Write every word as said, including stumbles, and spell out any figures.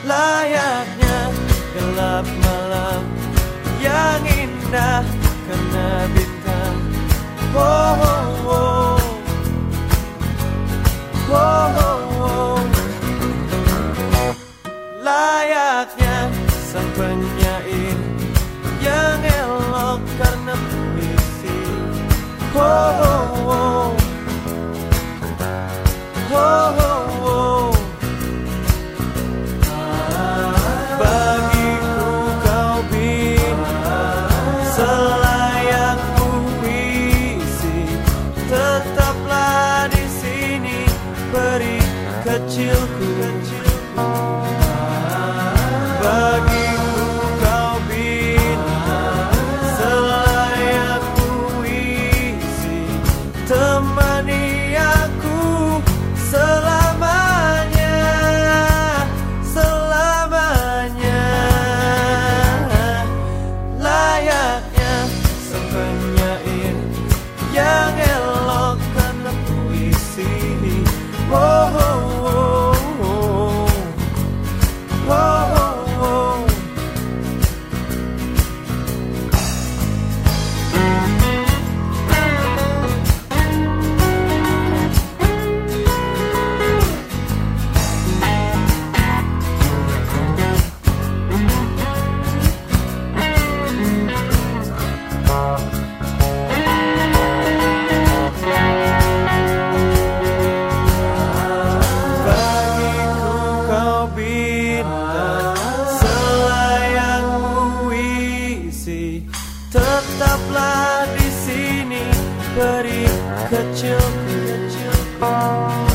layaknya gelap malam yang indah karena bintang. Oh, oh, oh. Oh, oh, oh. Layaknya sang penyair yang elok karena puisi. Oh, oh, oh. Oh, oh, oh. Bagiku kau bintang selayak puisi, tetaplah di sini peri kecilku. Bagiku kau bintang selayak puisi, temani aku selamanya, selamanya. Layaknya sang penyair yang elok karena puisi. Oh, oh, oh, oh. Oh, oh, oh. Tetaplah di sini peri kecilku.